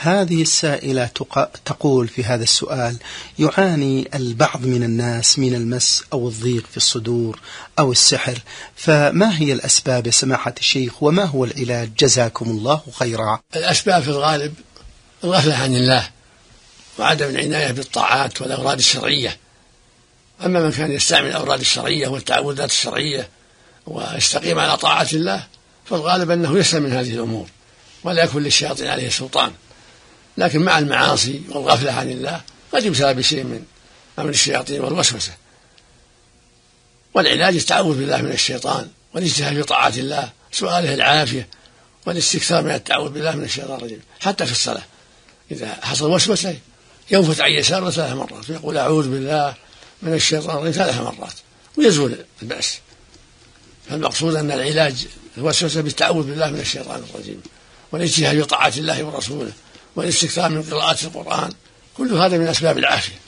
هذه السائلة تقول في هذا السؤال: يعاني البعض من الناس من المس أو الضيق في الصدور أو السحر، فما هي الأسباب يا سماحة الشيخ وما هو العلاج؟ جزاكم الله خيرا. الأسباب في الغالب الغفلة عن الله وعدم العناية بالطاعات والأوراد الشرعية. أما من كان يستعمل الأوراد الشرعية والتعوذات الشرعية ويستقيم على طاعة الله فالغالب أنه يسلم من هذه الأمور ولا يكون للشياطين عليه سلطان. لكن مع المعاصي والغفلة عن الله قد يبتلى بشيء من أمر الشياطين والوسوسة، والعلاج التعوذ بالله من الشيطان والاجتهاد في طاعة الله، سؤاله العافية والاستكثار من التعوذ بالله من الشيطان الرجيم. حتى في الصلاة إذا حصل وسوسة ينفث عن يساره 3 مرات ويقول أعوذ بالله من الشيطان الرجيم 3 مرات ويزول البأس. فالمقصود أن العلاج الوسوسة بالتعوذ بالله من الشيطان الرجيم والاجتهاد في طاعة الله ورسوله والاستكثار من قراءة القرآن، كل هذا من أسباب العافية.